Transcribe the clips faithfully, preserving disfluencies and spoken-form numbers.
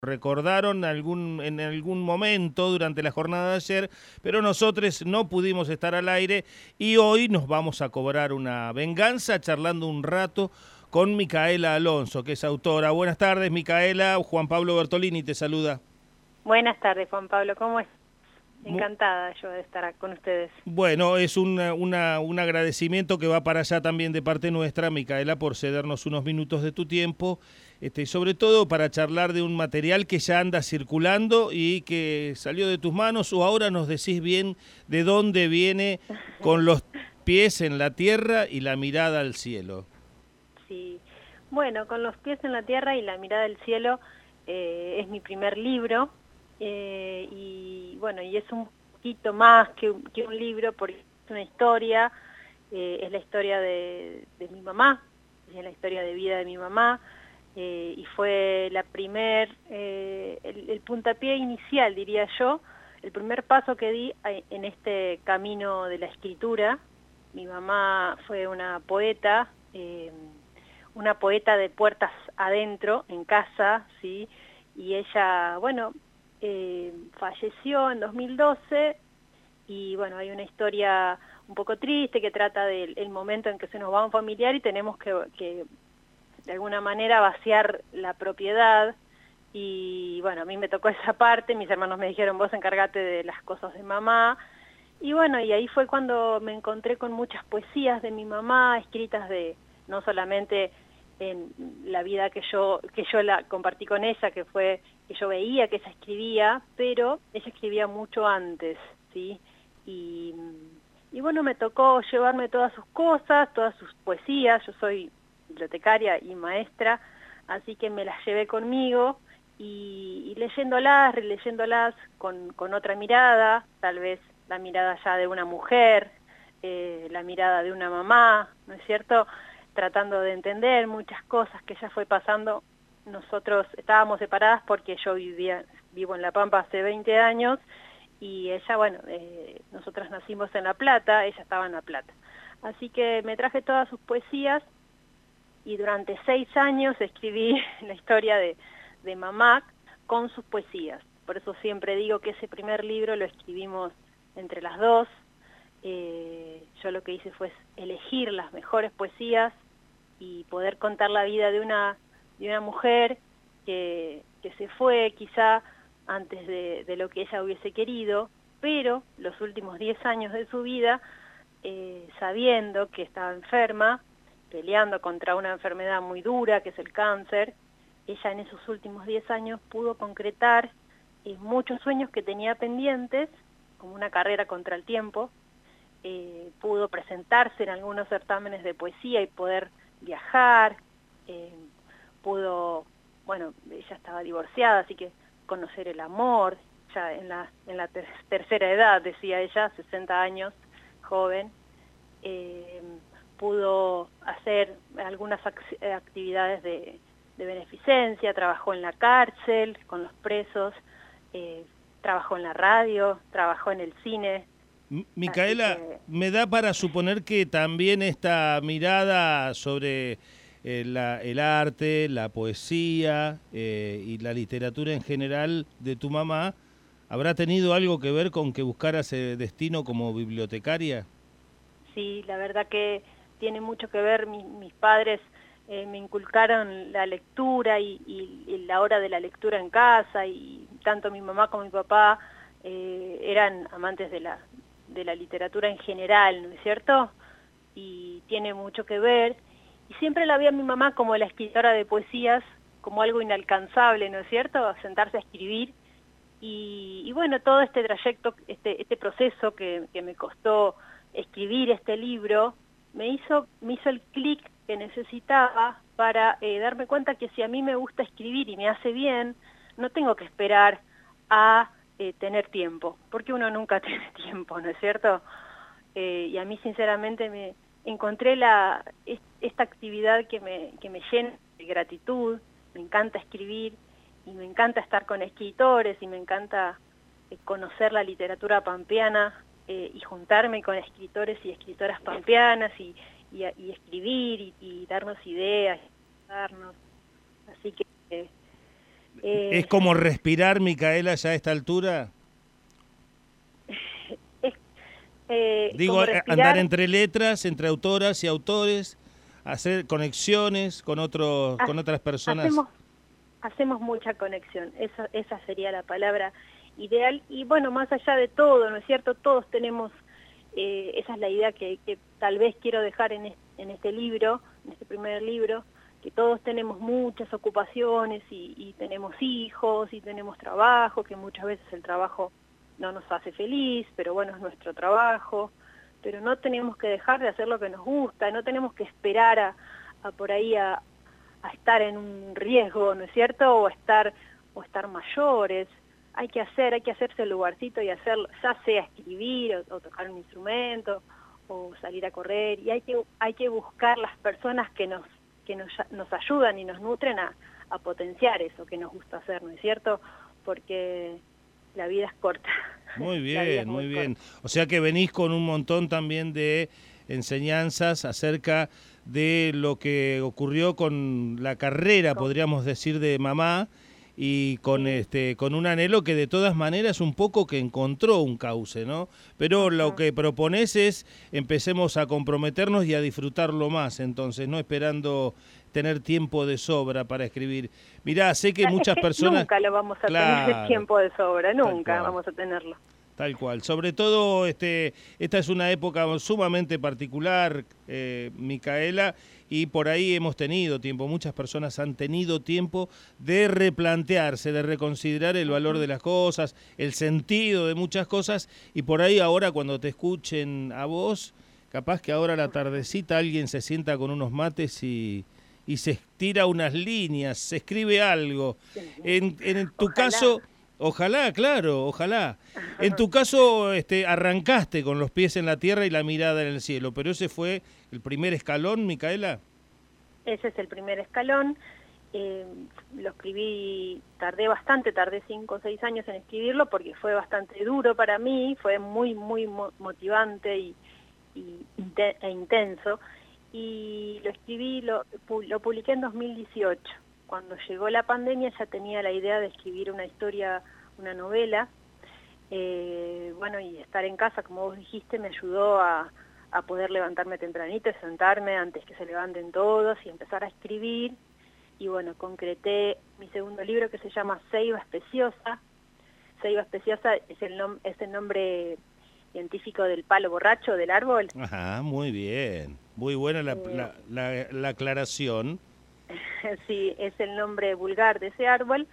recordaron algún, en algún momento durante la jornada de ayer, pero nosotros no pudimos estar al aire y hoy nos vamos a cobrar una venganza charlando un rato con Micaela Alonso, que es autora. Buenas tardes, Micaela. Juan Pablo Bertolini te saluda. Buenas tardes, Juan Pablo. ¿Cómo estás? Mu- Encantada yo de estar con ustedes. Bueno, es una, una, un agradecimiento que va para allá también de parte nuestra, Micaela, por cedernos unos minutos de tu tiempo, este, y sobre todo para charlar de un material que ya anda circulando y que salió de tus manos, o ahora nos decís bien de dónde viene, con los pies en la tierra y la mirada al cielo. Sí. Bueno, con los pies en la tierra y la mirada al cielo eh, es mi primer libro eh, y bueno, y es un poquito más que, un- que un libro porque es una historia, eh, es la historia de, de mi mamá, es la historia de vida de mi mamá eh, y fue la primer, eh, el, el puntapié inicial, diría yo, el primer paso que di a- en este camino de la escritura. Mi mamá fue una poeta, eh, una poeta de puertas adentro, en casa, ¿sí? Y ella, bueno, eh, falleció en dos mil doce y bueno, hay una historia un poco triste que trata del el momento en que se nos va un familiar y tenemos que, que de alguna manera vaciar la propiedad y bueno, a mí me tocó esa parte, mis hermanos me dijeron vos encargate de las cosas de mamá y bueno, y ahí fue cuando me encontré con muchas poesías de mi mamá, escritas de no solamente en la vida que yo que yo la compartí con ella, que fue que yo veía que ella escribía, pero ella escribía mucho antes, ¿sí? Y, y bueno, me tocó llevarme todas sus cosas, todas sus poesías, yo soy bibliotecaria y maestra, así que me las llevé conmigo y, y leyéndolas, releyéndolas con, con otra mirada, tal vez la mirada ya de una mujer, eh, la mirada de una mamá, ¿no es cierto?, tratando de entender muchas cosas que ella fue pasando. Nosotros estábamos separadas porque yo vivía, vivo en La Pampa hace veinte años y ella, bueno, eh, nosotros nacimos en La Plata, ella estaba en La Plata. Así que me traje todas sus poesías y durante seis años escribí la historia de, de mamá con sus poesías. Por eso siempre digo que ese primer libro lo escribimos entre las dos. Eh, yo lo que hice fue elegir las mejores poesías y poder contar la vida de una, de una mujer que, que se fue quizá antes de, de lo que ella hubiese querido, pero los últimos diez años de su vida, eh, sabiendo que estaba enferma, peleando contra una enfermedad muy dura que es el cáncer, ella en esos últimos diez años pudo concretar eh, muchos sueños que tenía pendientes, como una carrera contra el tiempo, eh, pudo presentarse en algunos certámenes de poesía y poder viajar, eh, pudo, bueno, ella estaba divorciada, así que conocer el amor, ya en la, en la ter tercera edad, decía ella, sesenta años, joven, eh, pudo hacer algunas actividades de, de beneficencia, trabajó en la cárcel con los presos, eh, trabajó en la radio, trabajó en el cine, M- así Micaela, que me da para suponer que también esta mirada sobre eh, la- el arte, la poesía eh, y la literatura en general de tu mamá habrá tenido algo que ver con que buscaras ese destino como bibliotecaria. sí, la verdad que tiene mucho que ver, mi- mis padres eh, me inculcaron la lectura y, y- y la hora de la lectura en casa y tanto mi mamá como mi papá eh, eran amantes de la, de la literatura en general, ¿no es cierto? Y tiene mucho que ver. Y siempre la vi a mi mamá como la escritora de poesías, como algo inalcanzable, ¿no es cierto? Sentarse a escribir. Y, y bueno, todo este trayecto, este, este proceso que, que me costó escribir este libro, me hizo, me hizo el clic que necesitaba para eh, darme cuenta que si a mí me gusta escribir y me hace bien, no tengo que esperar a eh, tener tiempo, porque uno nunca tiene tiempo, ¿no es cierto? Eh, y a mí sinceramente me encontré la, es- esta actividad que me, que me llena de gratitud, me encanta escribir y me encanta estar con escritores y me encanta eh, conocer la literatura pampeana eh, y juntarme con escritores y escritoras pampeanas y, y, y escribir y, y darnos ideas, darnos. Así que eh, Eh, ¿Es como respirar, Micaela, ya a esta altura? Es, eh, Digo, como a- respirar, andar entre letras, entre autoras y autores, hacer conexiones con otros, ha- con otras personas. hacemos, hacemos mucha conexión, esa, esa sería la palabra ideal. Y bueno, más allá de todo, ¿no es cierto? Todos tenemos, eh, esa es la idea que, que tal vez quiero dejar en este, en este libro, en este primer libro, que todos tenemos muchas ocupaciones y, y tenemos hijos y tenemos trabajo, que muchas veces el trabajo no nos hace feliz, pero bueno, es nuestro trabajo, pero no tenemos que dejar de hacer lo que nos gusta, no tenemos que esperar a, a por ahí a, a estar en un riesgo, ¿no es cierto? O estar, o estar mayores. Hay que hacer, hay que hacerse el lugarcito y hacerlo, ya sea escribir o, o tocar un instrumento o salir a correr, y hay que, hay que buscar las personas que nos, que nos, nos ayudan y nos nutren a, a potenciar eso que nos gusta hacer, ¿no es cierto? Porque la vida es corta. Muy La vida es bien, muy muy bien. corta. O sea que venís con un montón también de enseñanzas acerca de lo que ocurrió con la carrera, Con- podríamos decir, de mamá, y con sí. este con un anhelo que de todas maneras un poco que encontró un cauce, ¿no? Pero lo Ujú. que propones es empecemos a comprometernos y a disfrutarlo más, entonces, no esperando tener tiempo de sobra para escribir. Mirá, sé que Es muchas que personas, nunca lo vamos a tener el claro, tiempo de sobra, tal nunca cual. vamos a tenerlo. Tal cual. Sobre todo, este, esta es una época sumamente particular, eh, Micaela, y por ahí hemos tenido tiempo, muchas personas han tenido tiempo de replantearse, de reconsiderar el valor Ujú. de las cosas, el sentido de muchas cosas, y por ahí ahora cuando te escuchen a vos, capaz que ahora a la tardecita alguien se sienta con unos mates y, y se estira unas líneas, se escribe algo. En, en tu Ojalá. caso... Ojalá, claro, ojalá. En tu caso, este, arrancaste con los pies en la tierra y la mirada en el cielo, pero ese fue el primer escalón, Micaela. Ese es el primer escalón. Eh, lo escribí, tardé bastante, tardé cinco o seis años en escribirlo porque fue bastante duro para mí, fue muy, muy mo- motivante y, y inte- e intenso. Y lo escribí, lo, pu- lo publiqué en dos mil dieciocho. Cuando llegó la pandemia ya tenía la idea de escribir una historia, una novela. Eh, bueno, y estar en casa, como vos dijiste, me ayudó a, a poder levantarme tempranito, sentarme antes que se levanten todos y empezar a escribir. Y bueno, concreté mi segundo libro que se llama Ceiba Especiosa. Ceiba Especiosa es el, nom es el nombre científico del palo borracho del árbol. Ajá, muy bien. Muy buena la, Eh, la, la, la aclaración. sí, es el nombre vulgar de ese árbol.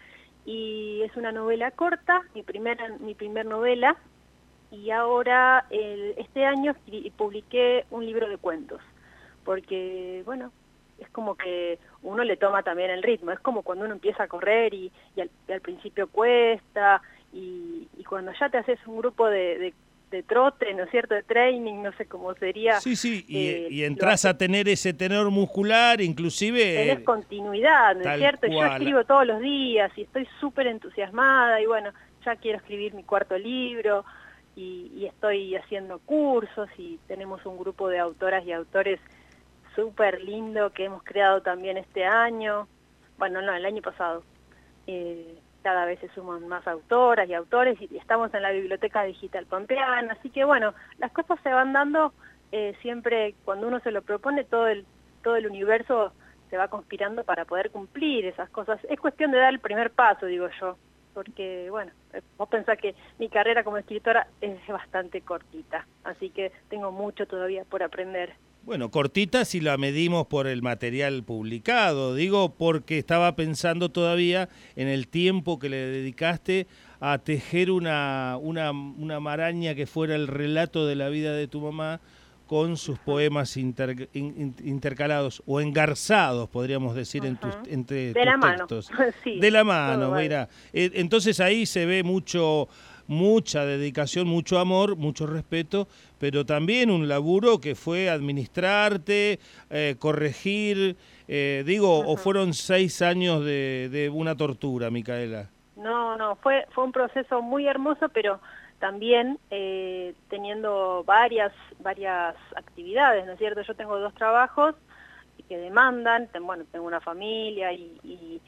Y es una novela corta, mi primera, mi primer novela. Y ahora, el, este año, escri- publiqué un libro de cuentos. Porque, bueno, es como que uno le toma también el ritmo. Es como cuando uno empieza a correr y, y, al, y al principio cuesta. Y, y cuando ya te haces un grupo de, de, de trote, ¿no es cierto?, de training, no sé cómo sería. Sí, sí, y, Eh, y lo entras haces, a tener ese tenor muscular, tenés inclusive continuidad, ¿no es tal cierto? Yo cual. escribo todos los días y estoy súper entusiasmada y bueno, ya quiero escribir mi cuarto libro y, y estoy haciendo cursos y tenemos un grupo de autoras y autores súper lindo que hemos creado también este año, bueno, no, el año pasado. Eh, cada vez se suman más autoras y autores y estamos en la Biblioteca Digital Pampeana, así que bueno, las cosas se van dando eh, siempre cuando uno se lo propone, todo el, todo el universo se va conspirando para poder cumplir esas cosas. Es cuestión de dar el primer paso, digo yo, porque bueno, vos pensás que mi carrera como escritora es bastante cortita, así que tengo mucho todavía por aprender. Bueno, cortita si la medimos por el material publicado, digo porque estaba pensando todavía en el tiempo que le dedicaste a tejer una, una, una maraña que fuera el relato de la vida de tu mamá con sus Ujú. poemas inter, in, intercalados o engarzados, podríamos decir, en tus, Ujú. entre De tus la mano, textos. sí, De la todo mano, va. mira. Eh, entonces ahí se ve mucho... mucha dedicación, mucho amor, mucho respeto, pero también un laburo que fue administrarte, eh, corregir, eh, digo, o Ujú. fueron seis años de, de una tortura, Micaela. No, no, fue, fue un proceso muy hermoso, pero también eh, teniendo varias, varias actividades, ¿no es cierto? Yo tengo dos trabajos que demandan, ten, bueno, tengo una familia y, y,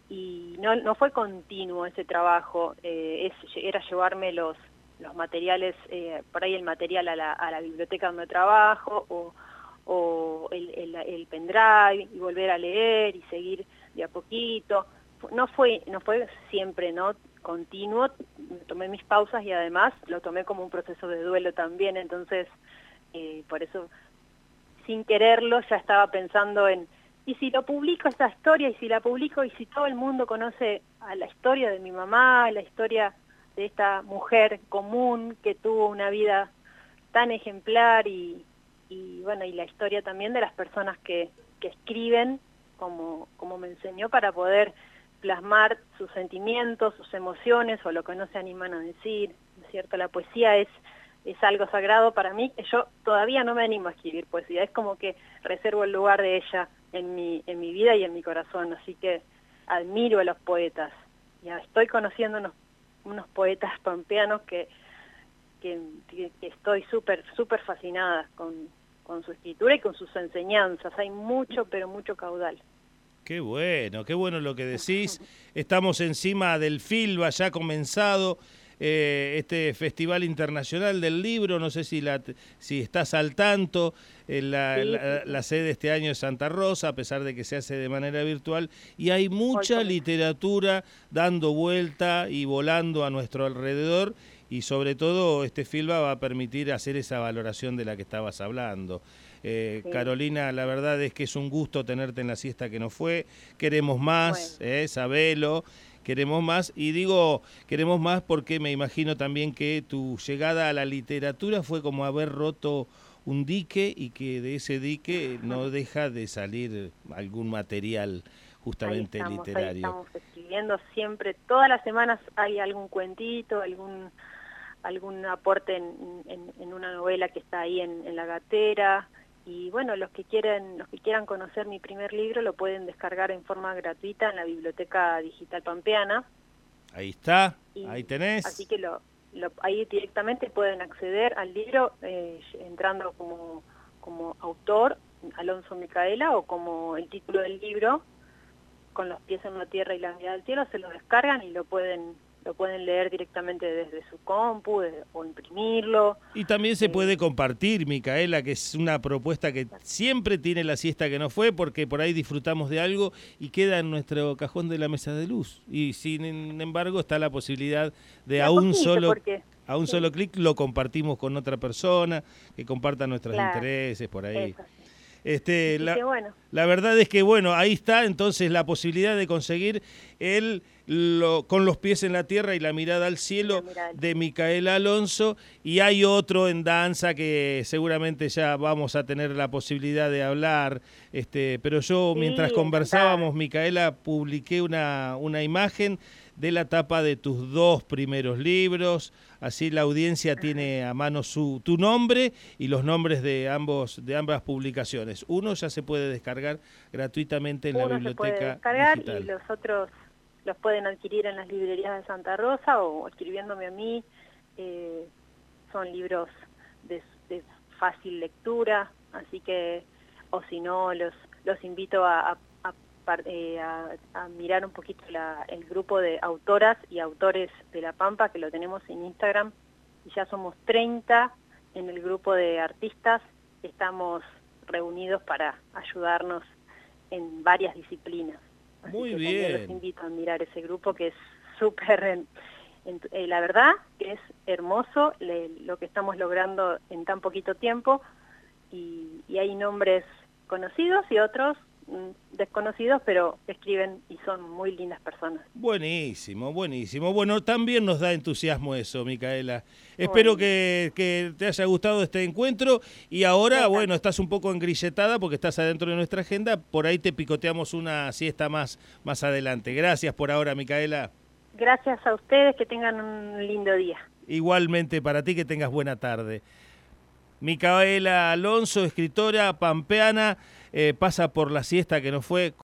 y no, no fue continuo ese trabajo, eh, es, era llevarme los, los materiales, eh, por ahí el material a la, a la biblioteca donde trabajo, o, o el, el, el pendrive, y volver a leer y seguir de a poquito. No fue, no fue siempre, ¿no?, continuo, tomé mis pausas y además lo tomé como un proceso de duelo también, entonces eh, por eso sin quererlo ya estaba pensando en, y si lo publico esta historia, y si la publico, y si todo el mundo conoce a la historia de mi mamá, la historia de esta mujer común que tuvo una vida tan ejemplar, y, y bueno, y la historia también de las personas que, que escriben, como, como me enseñó, para poder plasmar sus sentimientos, sus emociones, o lo que no se animan a decir, ¿no es cierto? La poesía es, es algo sagrado para mí, que yo todavía no me animo a escribir poesía, es como que reservo el lugar de ella en mi, en mi vida y en mi corazón, así que admiro a los poetas, ya estoy conociendo unos, unos poetas pampeanos que, que, que estoy súper, súper fascinada con, con su escritura y con sus enseñanzas, hay mucho, pero mucho caudal. Qué bueno, qué bueno lo que decís. Estamos encima del FILBA, ya ha comenzado eh, este Festival Internacional del Libro, no sé si, la, si estás al tanto, eh, la, Sí, la, sí. la sede este año es Santa Rosa, a pesar de que se hace de manera virtual, y hay mucha literatura dando vuelta y volando a nuestro alrededor, y sobre todo este FILBA va a permitir hacer esa valoración de la que estabas hablando. Eh, sí. Carolina, la verdad es que es un gusto tenerte en la siesta que no fue, queremos más, bueno. eh, sabelo, queremos más, y digo queremos más porque me imagino también que tu llegada a la literatura fue como haber roto un dique, y que de ese dique no deja de salir algún material justamente ahí estamos, literario. Ahí estamos escribiendo siempre, todas las semanas hay algún cuentito, algún algún aporte en, en, en una novela que está ahí en, en la gatera. Y bueno, los que quieren, los que quieran conocer mi primer libro lo pueden descargar en forma gratuita en la Biblioteca Digital Pampeana. Ahí está, y ahí tenés. Así que lo, lo, ahí directamente pueden acceder al libro eh, entrando como, como autor, Alonso Micaela, o como el título del libro, Con los pies en la tierra y la mirada al cielo, se lo descargan y lo pueden... lo pueden leer directamente desde su compu, de, o imprimirlo. Y también se eh, puede compartir, Micaela, que es una propuesta que siempre tiene la siesta que no fue, porque por ahí disfrutamos de algo y queda en nuestro cajón de la mesa de luz. Y sin embargo está la posibilidad de a un solo, a un sí. solo clic lo compartimos con otra persona, que comparta nuestros claro. intereses por ahí. Eso. Este, la, bueno. la verdad es que, bueno, ahí está entonces la posibilidad de conseguir el lo, Con los pies en la tierra y la mirada al cielo mirada. de Micaela Alonso, y hay otro en danza que seguramente ya vamos a tener la posibilidad de hablar, este, pero yo sí, mientras conversábamos, encantada. Micaela, publiqué una, una imagen de la tapa de tus dos primeros libros, así la audiencia Ajá. tiene a mano su tu nombre y los nombres de ambos de ambas publicaciones. Uno ya se puede descargar gratuitamente en Uno la biblioteca se puede descargar digital. Y los otros los pueden adquirir en las librerías de Santa Rosa o escribiéndome a mí. Eh, son libros de, de fácil lectura, así que, o si no, los los invito a, a Eh, a, a mirar un poquito la, el grupo de autoras y autores de La Pampa, que lo tenemos en Instagram, y ya somos treinta en el grupo de artistas, estamos reunidos para ayudarnos en varias disciplinas. Así Muy que bien. Los invito a mirar ese grupo, que es súper, eh, la verdad que es hermoso le, lo que estamos logrando en tan poquito tiempo, y, y hay nombres conocidos y otros desconocidos, pero escriben y son muy lindas personas. Buenísimo, buenísimo. Bueno, también nos da entusiasmo eso, Micaela. Espero bueno. que, que te haya gustado este encuentro, y ahora, bueno, estás un poco engrilletada porque estás adentro de nuestra agenda, por ahí te picoteamos una siesta más, más adelante. Gracias por ahora, Micaela. Gracias a ustedes, que tengan un lindo día. Igualmente para ti, que tengas buena tarde. Micaela Alonso, escritora pampeana, eh, pasa por la siesta que no fue.